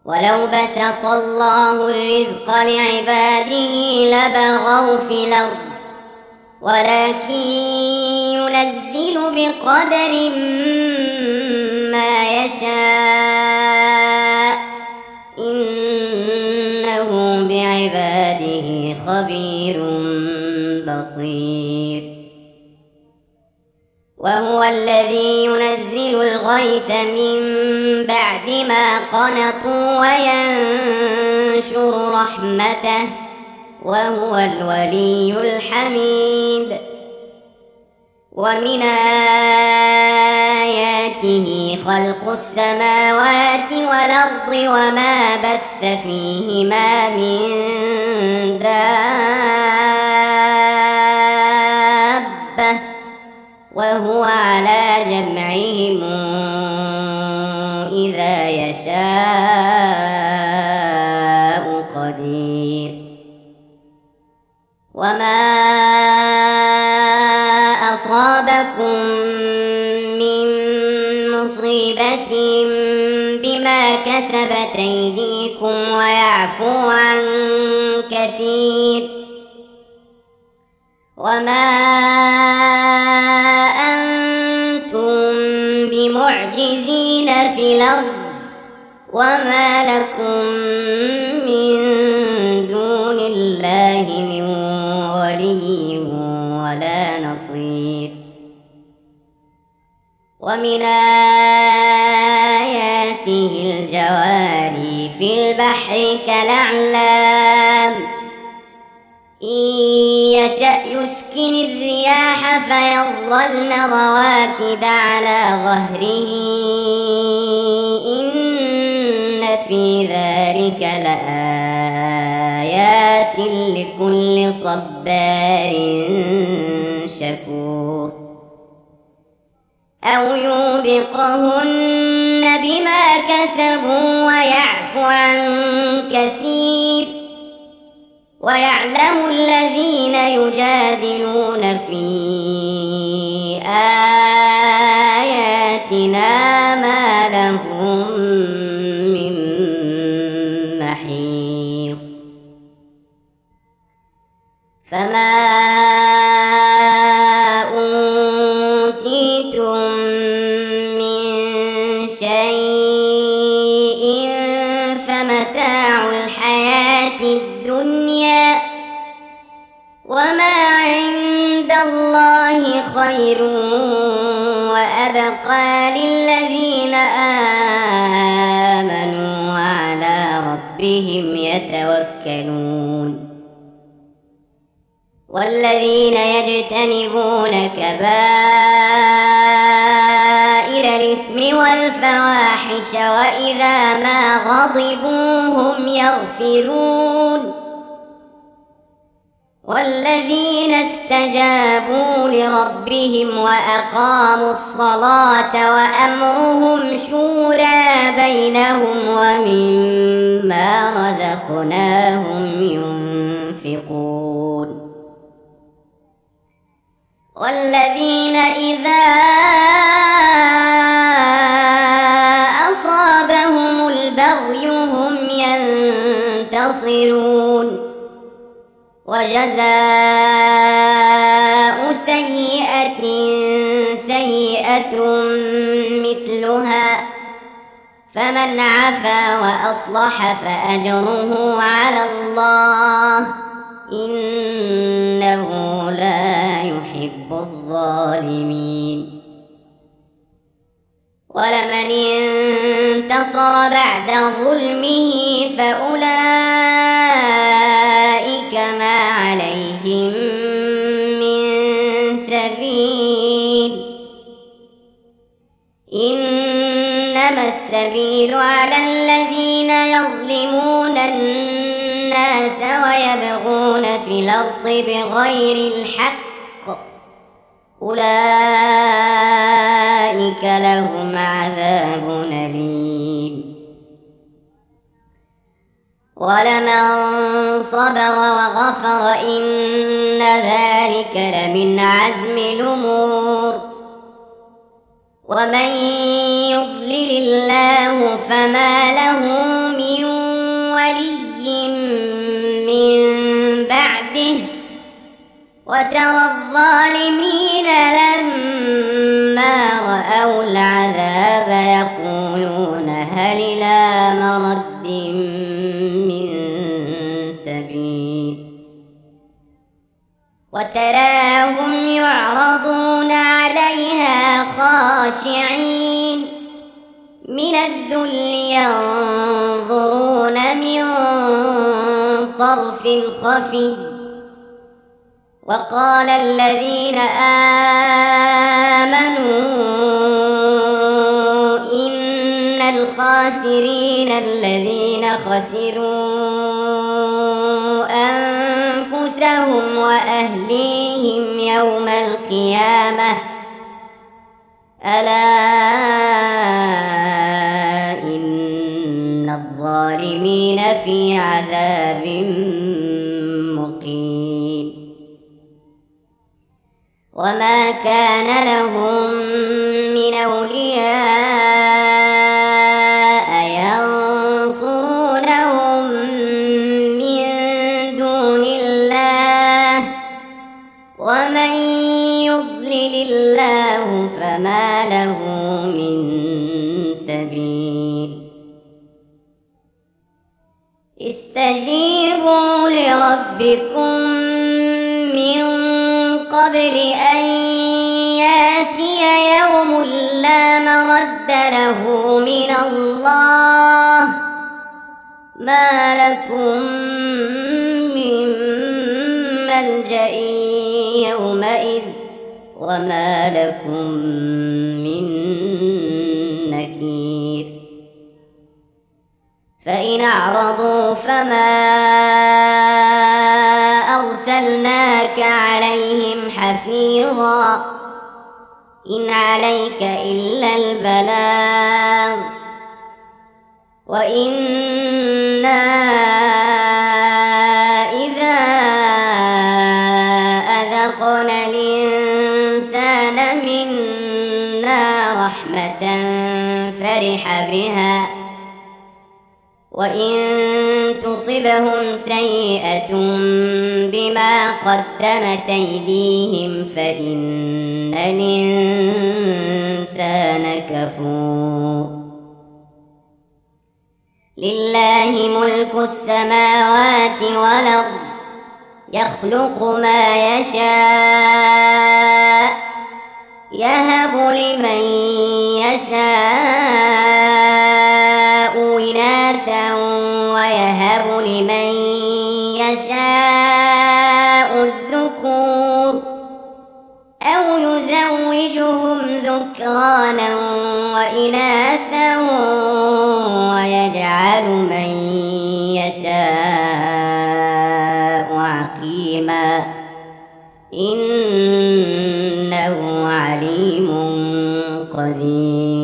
ولو بسط الله الرزق لعباده لبغوا في الأرض ولكن ينزل بقدر ما يشاء إنه بعباده خبير بصير. وهو الذي ينزل الغيث من بعد ما قنطوا وينشر رحمته وهو الولي الحميد. ومن آياته خلق السماوات والأرض وما بث فيهما من دابة وهو على جمعهم إذا يشاء قدير. وما أصابكم من مصيبة بما كسبت أيديكم ويعفو عن كثير. وما أنتم بمعجزين في الأرض وما لكم من دون الله من ولي ولا نصير. ومن آياته الجواري في البحر كالأعلام إن يشأ يسكن الرياح فيظلن رواكد على ظهره إن في ذلك لآيات لكل صبار شكور. أو يوبقهن بما كسبوا ويعفو عن كثير. ويعلم الذين يجادلون في آياتنا ما لهم من محيص. فما أوتيتم من شيء فمتاع الحياة الدنيا وما عند الله خير وأبقى للذين آمنوا وعلى ربهم يتوكلون. والذين يجتنبون كبائر الإثم والفواحش وإذا ما غضبوا هم يغفرون. والذين استجابوا لربهم وأقاموا الصلاة وأمرهم شورى بينهم ومما رزقناهم ينفقون. والذين إذا أصابهم البغي هم ينتصرون. وجزاء سيئة سيئة مثلها فمن عفا وأصلح فأجره على الله إنه لا يحب الظالمين. ولمن انتصر بعد ظلمه فأولئك ما عليهم من سبيل إنما السبيل على الذين يظلمون الناس ويبغون في الأرض بغير الحق أولئك لهم عذاب أليم. ولمن صبر وغفر إن ذلك لمن عزم الأمور. ومن يضلل الله فما له من وترى الظالمين لما رأوا العذاب يقولون هل إلى مرد من سبيل وتراهم يعرضون عليها خاشعين من الذل ينظرون من طرف خفي وقال الذين آمنوا إن الخاسرين الذين خسروا أنفسهم وأهليهم يوم القيامة ألا إن الظالمين في عذاب مقيم وما كان لهم من أولياء ينصرونهم من دون الله ومن يضلل الله فما له من سبيل استجيبوا لربكم من قبل أن يأتي يوم لا مرد له من الله ما لكم من ملجأ يومئذ وما لكم من نكير فإن أعرضوا فما أرسلناك عليهم حفيظا إن عليك إلا البلاغ وإنا إذا أذقنا الإنسان منا رحمة فرح بها وإن تصبهم سيئة بما قدمت أيديهم فإن الإنسان كفور لله ملك السماوات والأرض يخلق ما يشاء يهب لمن يشاء إناثا ويهب لمن يشاء الذكور أو يزوجهم ذكرانا وإناثا ويجعل من يشاء عقيما إنه عليم قدير